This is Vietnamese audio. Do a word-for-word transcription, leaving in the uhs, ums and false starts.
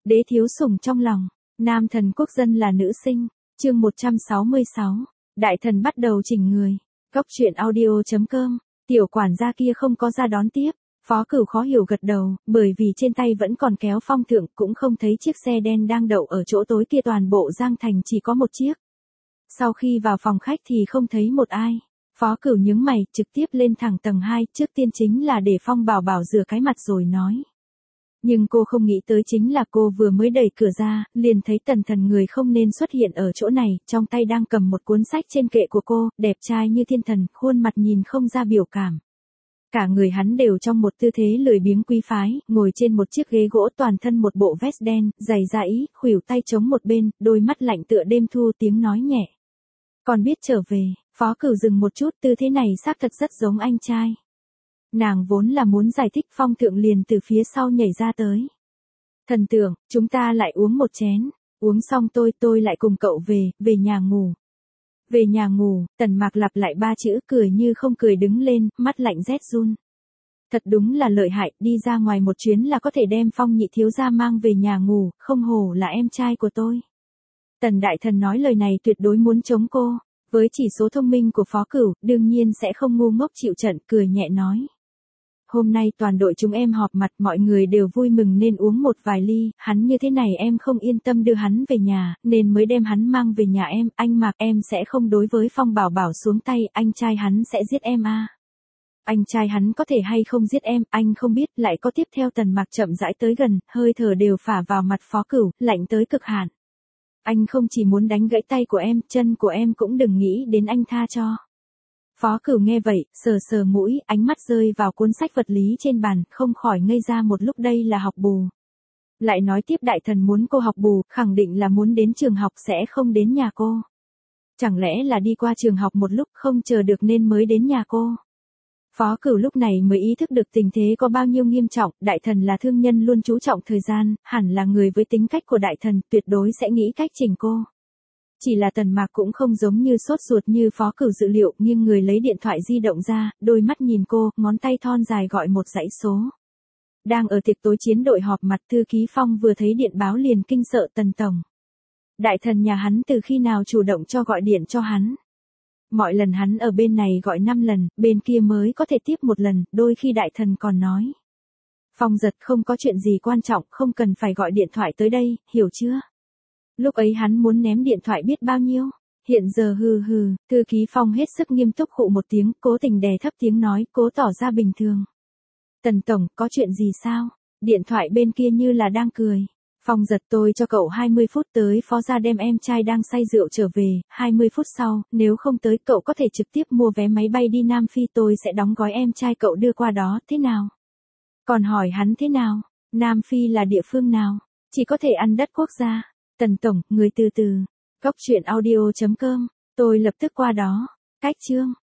Đế thiếu sủng trong lòng, nam thần quốc dân là nữ sinh, chương một trăm sáu mươi sáu, đại thần bắt đầu chỉnh người, góc truyện audio.com, tiểu quản gia kia không có ra đón tiếp, Phó Cửu khó hiểu gật đầu, bởi vì trên tay vẫn còn kéo phong thượng cũng không thấy chiếc xe đen đang đậu ở chỗ tối kia, toàn bộ Giang Thành chỉ có một chiếc. Sau khi vào phòng khách thì không thấy một ai. Phó Cửu nhướng mày, trực tiếp lên thẳng tầng hai, trước tiên chính là để Phong Bảo Bảo rửa cái mặt rồi nói. Nhưng cô không nghĩ tới chính là cô vừa mới đẩy cửa ra, liền thấy Tần Thần người không nên xuất hiện ở chỗ này, trong tay đang cầm một cuốn sách trên kệ của cô, đẹp trai như thiên thần, khuôn mặt nhìn không ra biểu cảm. Cả người hắn đều trong một tư thế lười biếng quý phái, ngồi trên một chiếc ghế gỗ, toàn thân một bộ vest đen, giày da ý, khuỷu tay chống một bên, đôi mắt lạnh tựa đêm thu, tiếng nói nhẹ. Còn biết trở về. Phó Cửu dừng một chút, tư thế này xác thật rất giống anh trai. Nàng vốn là muốn giải thích, Phong Thượng liền từ phía sau nhảy ra tới. Thần tượng, chúng ta lại uống một chén, uống xong tôi tôi lại cùng cậu về, về nhà ngủ. Về nhà ngủ, Tần Mạc lặp lại ba chữ, cười như không cười đứng lên, mắt lạnh rét run. Thật đúng là lợi hại, đi ra ngoài một chuyến là có thể đem Phong nhị thiếu gia mang về nhà ngủ, không hổ là em trai của tôi. Tần đại thần nói lời này tuyệt đối muốn chống cô. Với chỉ số thông minh của Phó Cửu, đương nhiên sẽ không ngu ngốc chịu trận, cười nhẹ nói. Hôm nay toàn đội chúng em họp mặt, mọi người đều vui mừng nên uống một vài ly, hắn như thế này em không yên tâm đưa hắn về nhà, nên mới đem hắn mang về nhà em, anh Mạc em sẽ không đối với Phong Bảo Bảo xuống tay, anh trai hắn sẽ giết em à. Anh trai hắn có thể hay không giết em, anh không biết, lại có tiếp theo. Tần Mạc chậm rãi tới gần, hơi thở đều phả vào mặt Phó Cửu, lạnh tới cực hạn. Anh không chỉ muốn đánh gãy tay của em, chân của em cũng đừng nghĩ đến anh tha cho. Phó Cửu nghe vậy, sờ sờ mũi, ánh mắt rơi vào cuốn sách vật lý trên bàn, không khỏi ngây ra một lúc, đây là học bù. Lại nói tiếp đại thần muốn cô học bù, khẳng định là muốn đến trường học sẽ không đến nhà cô. Chẳng lẽ là đi qua trường học một lúc không chờ được nên mới đến nhà cô. Phó Cửu lúc này mới ý thức được tình thế có bao nhiêu nghiêm trọng, đại thần là thương nhân luôn chú trọng thời gian, hẳn là người với tính cách của đại thần, tuyệt đối sẽ nghĩ cách chỉnh cô. Chỉ là Tần Mạc cũng không giống như sốt ruột như Phó Cửu dự liệu, nhưng người lấy điện thoại di động ra, đôi mắt nhìn cô, ngón tay thon dài gọi một dãy số. Đang ở tiệc tối chiến đội họp mặt, thư ký Phong vừa thấy điện báo liền kinh sợ, Tần tổng. Đại thần nhà hắn từ khi nào chủ động cho gọi điện cho hắn? Mọi lần hắn ở bên này gọi năm lần, bên kia mới có thể tiếp một lần, đôi khi đại thần còn nói. Phong giật không có chuyện gì quan trọng, không cần phải gọi điện thoại tới đây, hiểu chưa? Lúc ấy hắn muốn ném điện thoại biết bao nhiêu. Hiện giờ hừ hừ, thư ký Phong hết sức nghiêm túc khụ một tiếng, cố tình đè thấp tiếng nói, cố tỏ ra bình thường. Tần tổng, có chuyện gì sao? Điện thoại bên kia như là đang cười. Phong giật, tôi cho cậu hai mươi phút tới Phó gia đem em trai đang say rượu trở về, hai mươi phút sau, nếu không tới cậu có thể trực tiếp mua vé máy bay đi Nam Phi, tôi sẽ đóng gói em trai cậu đưa qua đó, thế nào? Còn hỏi hắn thế nào? Nam Phi là địa phương nào? Chỉ có thể ăn đất quốc gia. Tần tổng, người từ từ. Góc truyện audio.com, tôi lập tức qua đó. Cách chương.